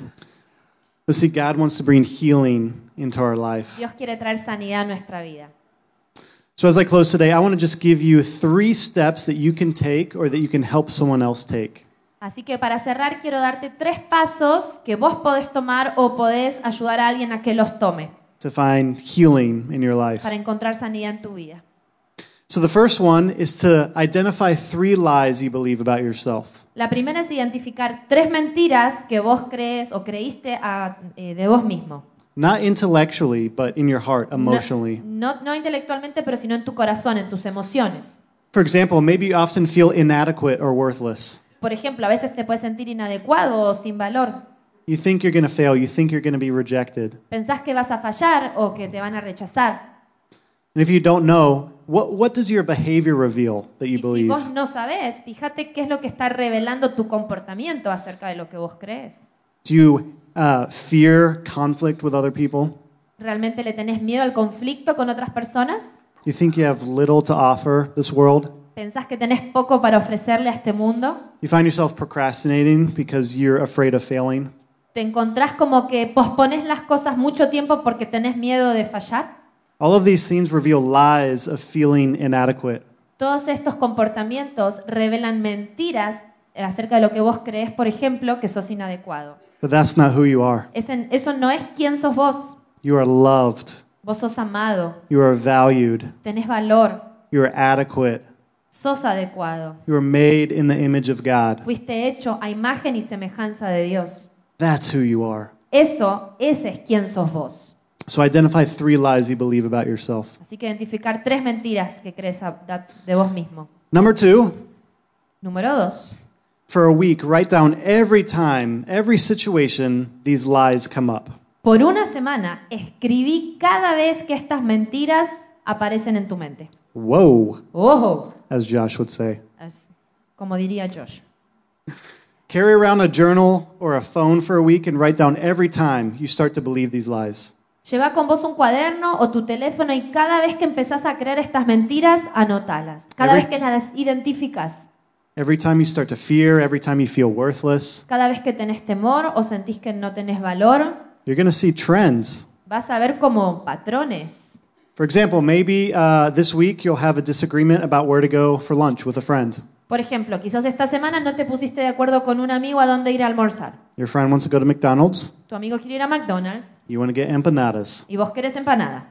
But see, God wants to bring healing into our life. Dios quiere traer sanidad a nuestra vida. So as I close today, I want to just give you three steps that you can take or that you can help someone else take. Así que para cerrar quiero darte tres pasos que vos podés tomar o podés ayudar a alguien a que los tome To find healing in your life. para encontrar sanidad en tu vida. So the first one is to identify three lies you believe about yourself. La primera es identificar tres mentiras que vos crees o creíste a- eh, de vos mismo. Not intellectually, but in your heart, No, emotionally. no, no intelectualmente, pero sino en tu corazón, en tus emociones. For example, maybe you often feel inadequate or worthless. Por ejemplo, a veces te puedes sentir inadecuado o sin valor. You think you're going to fail. You think you're going to be rejected. Pensás que vas a fallar o que te van a rechazar. And if you don't know, what, what does your behavior reveal that you Y si believe? vos no sabés, fíjate qué es lo que está revelando tu comportamiento acerca de lo que vos crees. Do you uh, fear conflict with other people? ¿Realmente le tenés miedo al conflicto con otras personas? Do you think you have little to offer this world? ¿Pensás que tenés poco para ofrecerle a este mundo? You find yourself procrastinating because you're afraid of failing? ¿Te encontrás como que pospones las cosas mucho tiempo porque tenés miedo de fallar? All of these things reveal lies of feeling inadequate. Todos estos comportamientos revelan mentiras acerca de lo que vos crees, por ejemplo, que sos inadecuado. But that's not who you are. Ese- Eso no es quién sos vos. You are loved. Vos sos amado, You are valued. tenés valor, You are adequate. sos adecuado. You are made in the image of God. Fuiste hecho a imagen y semejanza de Dios. That's who you are. Eso, ese es quién sos vos. So identify three lies you believe about yourself. Así que identificar tres mentiras que crees a- da- de vos mismo. Number two, Número dos. for a week, write down every time, every situation these lies come up. Por una semana, escribí cada vez que estas mentiras aparecen en tu mente. Whoa, ¡Ojo! as Josh would say. Es como diría Josh. Carry around a journal or a phone for a week and write down every time you start to believe these lies. Lleva con vos un cuaderno o tu teléfono y cada vez que empezás a creer estas mentiras, anotalas. Cada Every- vez que las identificas, Every time you start to fear, every time you feel worthless, cada vez que tenés temor o sentís que no tenés valor, you're going to see trends. vas a ver como patrones. For example, maybe uh, this week you'll have a disagreement about where to go for lunch with a friend. Por ejemplo, quizás esta semana no te pusiste de acuerdo con un amigo a dónde ir a almorzar. Your friend wants to go to McDonald's. Tu amigo quiere ir a McDonald's You want to get empanadas. y vos querés empanadas.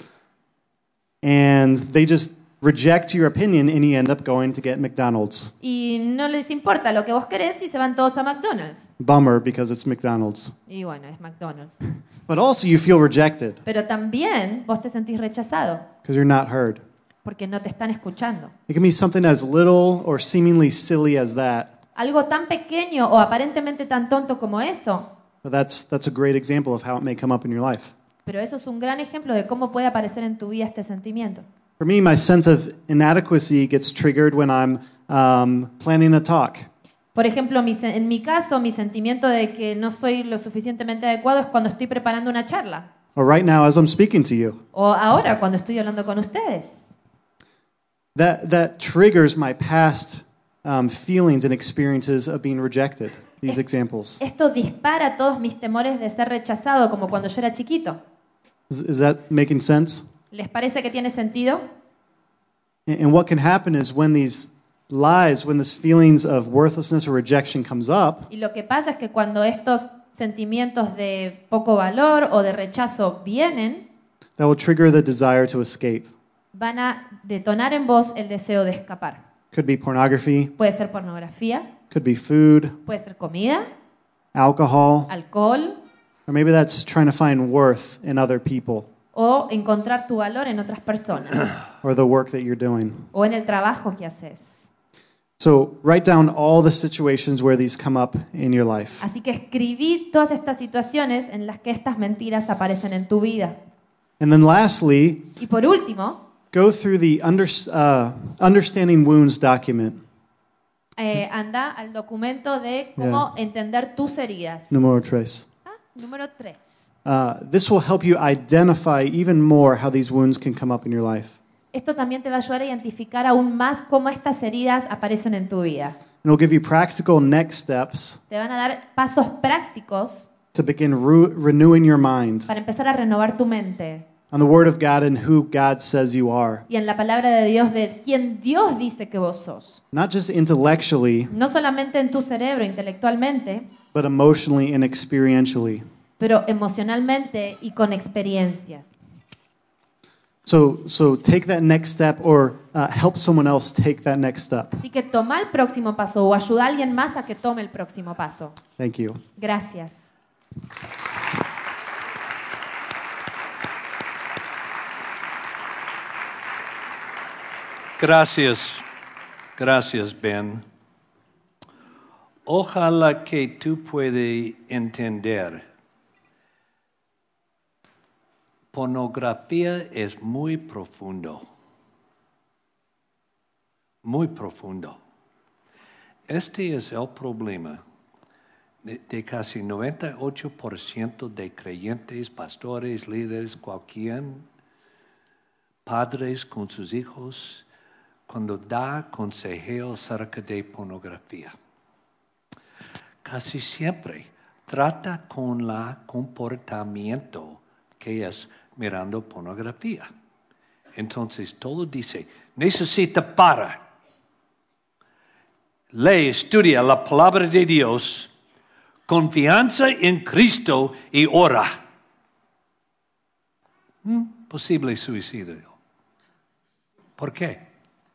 And they just reject your opinion and you end up going to get McDonald's. Y no les importa lo que vos querés y se van todos a McDonald's. Bummer because it's McDonald's. Y bueno, es McDonald's. But also you feel rejected Pero también vos te sentís rechazado because you're not heard. porque no te están escuchando. It can be something as little or seemingly silly as that. Algo tan pequeño o aparentemente tan tonto como eso, But that's, that's a great example of how it may come up in your life. pero eso es un gran ejemplo de cómo puede aparecer en tu vida este sentimiento. For me, my sense of inadequacy gets triggered when I'm um, planning a talk. Por ejemplo, mi se- en mi caso, mi sentimiento de que no soy lo suficientemente adecuado es cuando estoy preparando una charla. or right now as I'm speaking to you. O ahora, cuando estoy hablando con ustedes. That, that triggers my past um, feelings and experiences of being rejected, these examples. Esto dispara todos mis temores de ser rechazado, como cuando yo era chiquito. Is, is that making sense? ¿Les parece que tiene sentido? And, and what can happen is when these lies, when this feelings of worthlessness or rejection comes up, Y lo que pasa es que cuando estos sentimientos de poco valor o de rechazo vienen, that will trigger the desire to escape. van a detonar en vos el deseo de escapar. Could be pornography, Puede ser pornografía, could be food, puede ser comida, alcohol, alcohol or maybe that's trying to find worth in other people o encontrar tu valor en otras personas or the work that you're doing. o en el trabajo que haces. So write down all the situations where these come up in your life. Así que escribí todas estas situaciones en las que estas mentiras aparecen en tu vida. And then lastly, Y por último, go through the under, uh, Understanding Wounds document. eh, anda al documento de cómo entender tus heridas. Número tres. Ah, número tres. Uh, this will help you identify even more how these wounds can come up in your life. Esto también te va a ayudar a identificar aún más cómo estas heridas aparecen en tu vida. And it'll give you practical next steps Te van a dar pasos prácticos to begin re- renewing your mind para empezar a renovar tu mente on the Word of God and who God says you are. y en la palabra de Dios de quien Dios dice que vos sos. Not just intellectually, No solamente en tu cerebro, intelectualmente, but emotionally and experientially. pero emocionalmente y con experiencias. So, so take that next step or uh, help someone else take that next step. Así que toma el próximo paso o ayuda a alguien más a que tome el próximo paso. Thank you. Gracias. Gracias, gracias Ben. Ojalá que tú puedas entender. Pornografía es muy profundo, muy profundo. Este es el problema de, de casi noventa y ocho por ciento de creyentes, pastores, líderes, cualquier padres con sus hijos, cuando da consejo acerca de pornografía. Casi siempre trata con el comportamiento que es mirando pornografía. Entonces todo dice, necesita para. Lee, estudia la palabra de Dios, confianza en Cristo y ora. ¿Mm? Posible suicidio. ¿Por qué?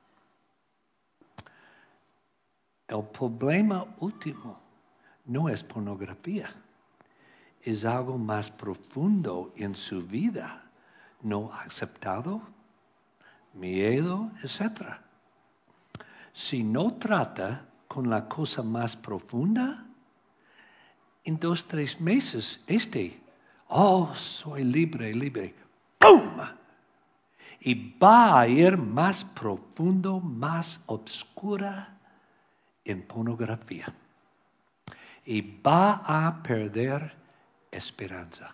El problema último no es pornografía, es algo más profundo en su vida, no aceptado, miedo, etcétera. Si no trata con la cosa más profunda, en dos, tres meses, este, oh, soy libre, libre, ¡pum! Y va a ir más profundo, más oscura en pornografía. Y va a perder esperanza.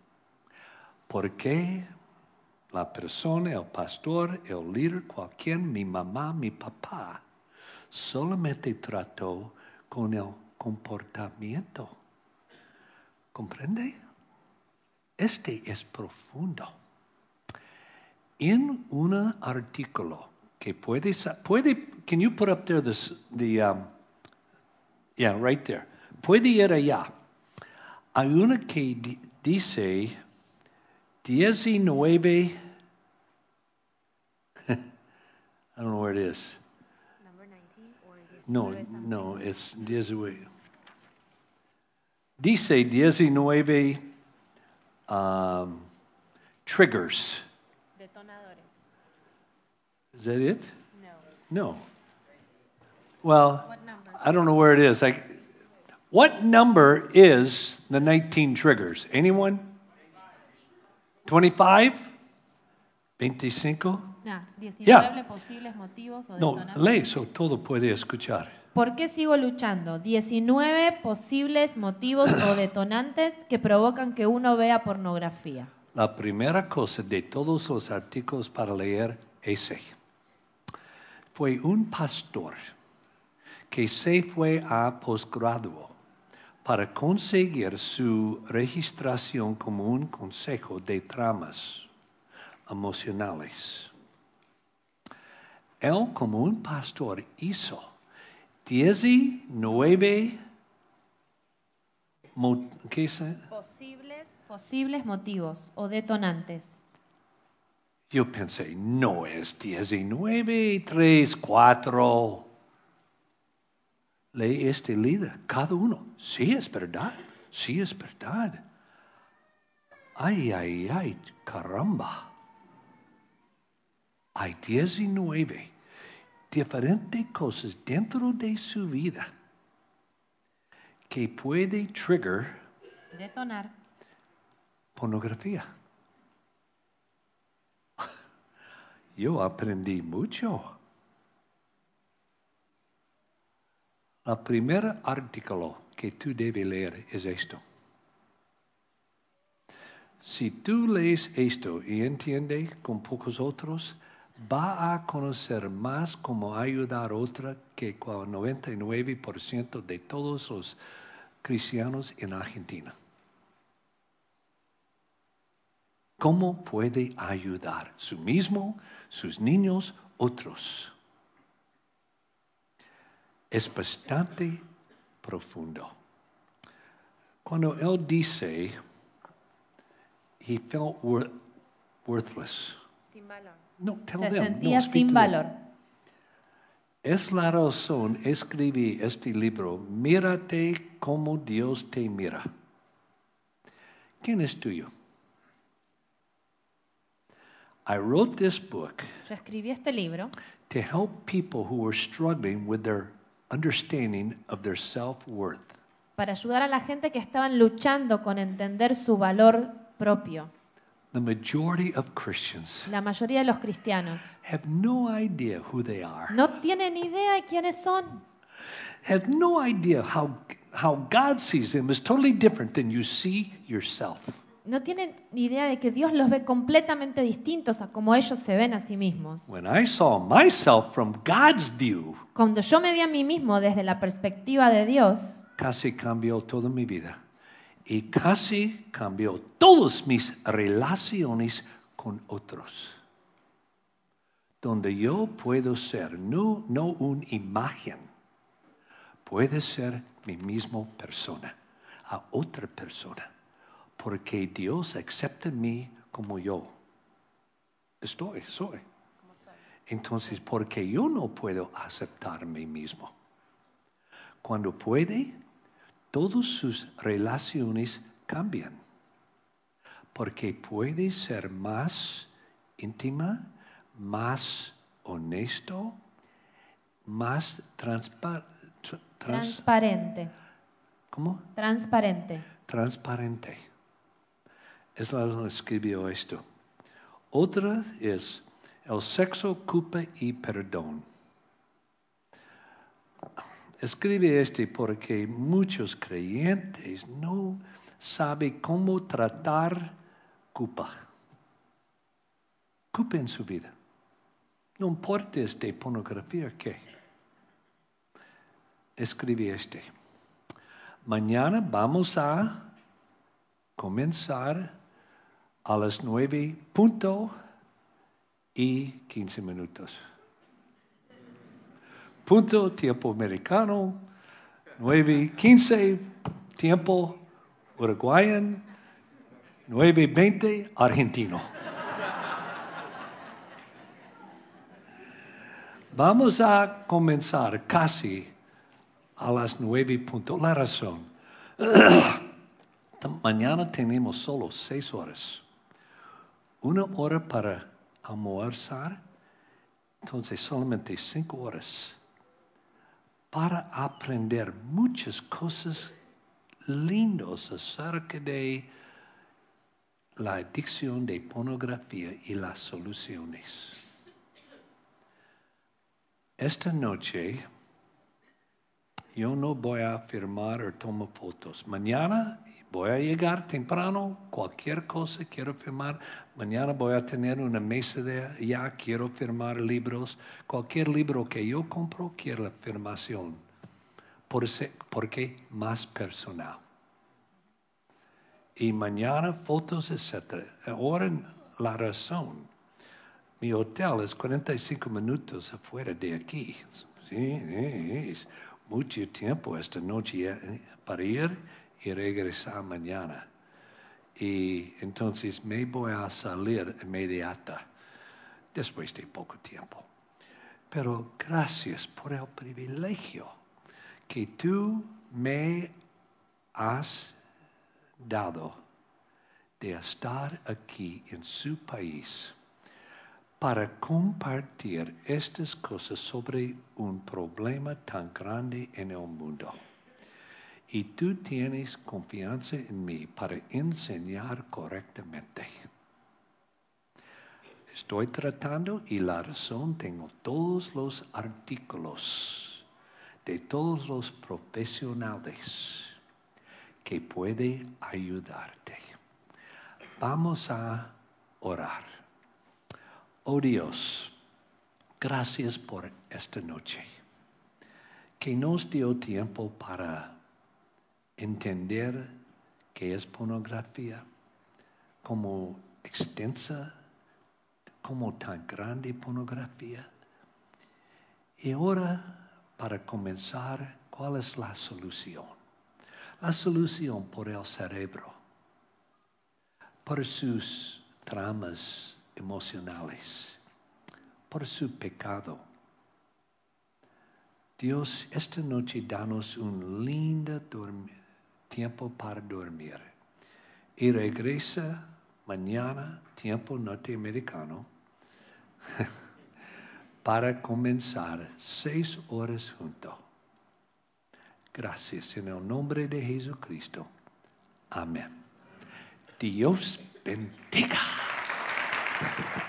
Porque la persona, el pastor, el líder, cualquier, mi mamá, mi papá, solamente trató con el comportamiento. ¿Comprende? Este es profundo. En un artículo que puede, puede, can you put up there this, the, um, yeah, right there. Puede ir allá. Hay una que di- dice diecinueve, I don't know where it is. No, no, es diecinueve. Dice diecinueve um, triggers. Detonadores. Is that it? No. No. Well, What number? I don't know where it is. Like, what number is the nineteen triggers? Anyone? twenty-five? twenty-five? No, diecinueve Yeah. posibles motivos o No, detonadores. lee eso, todo puede escuchar. ¿Por qué sigo luchando? diecinueve posibles motivos o detonantes que provocan que uno vea pornografía. La primera cosa de todos los artículos para leer ese. Fue un pastor que se fue a posgrado para conseguir su registración como un consejo de tramas emocionales. Él, como un pastor, hizo diecinueve mo- ¿qué es? Posibles, posibles motivos o detonantes. Yo pensé, no es diecinueve, tres, cuatro. Lee este líder, cada uno. Sí es verdad, sí es verdad. Ay, ay, ay, caramba. Hay diecinueve diferentes cosas dentro de su vida que puede trigger Detonar. pornografía. Yo aprendí mucho. El primer artículo que tú debes leer es esto. Si tú lees esto y entiendes con pocos otros, va a conocer más cómo ayudar a otra que con el noventa y nueve por ciento de todos los cristianos en Argentina. ¿Cómo puede ayudar su mismo, sus niños, otros? Es bastante profundo. Cuando él dice, he felt wor- worthless. Sin valor. No, tell Se them. sentía No, speak sin to them. valor. Es la razón escribí este libro, Mírate como Dios te mira. ¿Quién es tuyo? I wrote this book Yo escribí este libro to help people who are struggling with their understanding of their self-worth. para ayudar a la gente que estaban luchando con entender su valor propio. The majority of Christians La mayoría de los cristianos have no idea who they are, no tienen idea de quiénes son. have no idea how, how God sees them is totally different than you see yourself. No tienen ni idea de que Dios los ve completamente distintos a como ellos se ven a sí mismos. When I saw myself from God's view, Cuando yo me vi a mí mismo desde la perspectiva de Dios, casi cambió toda mi vida y casi cambió todas mis relaciones con otros. Donde yo puedo ser no, no una imagen, puede ser mi misma persona, a otra persona, porque Dios acepta mí como yo estoy, soy. Entonces, porque yo no puedo aceptarme mismo. Cuando puede, todas sus relaciones cambian. Porque puede ser más íntima, más honesto, más transpa- tra- trans- transparente, ¿cómo? transparente. Transparente. Es la que escribió esto. Otra es el sexo, culpa y perdón. Escribe este porque muchos creyentes no saben cómo tratar culpa. Culpa en su vida. No importa es de pornografía o qué. Escribe este. Mañana vamos a comenzar a las nueve punto y quince minutos. Punto, tiempo americano, nueve quince, tiempo uruguayan, nueve veinte, argentino. Vamos a comenzar casi a las nueve puntos. La razón. Mañana tenemos solo seis horas. Una hora para almorzar, entonces solamente cinco horas para aprender muchas cosas lindas acerca de la adicción de pornografía y las soluciones. Esta noche yo no voy a firmar o tomar fotos. Mañana voy a llegar temprano, cualquier cosa quiero firmar. Mañana voy a tener una mesa de allá, quiero firmar libros. Cualquier libro que yo compro, quiero la firmación. Por ser, porque más personal. Y mañana fotos, etcétera. Ahora la razón. Mi hotel es cuarenta y cinco minutos afuera de aquí. Sí, es mucho tiempo esta noche para ir y regresar mañana. Y entonces me voy a salir inmediata después de poco tiempo. Pero gracias por el privilegio que tú me has dado de estar aquí en su país para compartir estas cosas sobre un problema tan grande en el mundo. Y tú tienes confianza en mí para enseñar correctamente. Estoy tratando y la razón, tengo todos los artículos de todos los profesionales que pueden ayudarte. Vamos a orar. Oh Dios, gracias por esta noche, que nos dio tiempo para entender qué es pornografía, como extensa, como tan grande pornografía. Y ahora, para comenzar, ¿cuál es la solución? La solución por el cerebro, por sus tramas emocionales, por su pecado. Dios, esta noche danos un lindo tiempo para dormir. Y regresa mañana, tiempo norteamericano, para comenzar seis horas juntos. Gracias en el nombre de Jesucristo. Amén. Dios bendiga.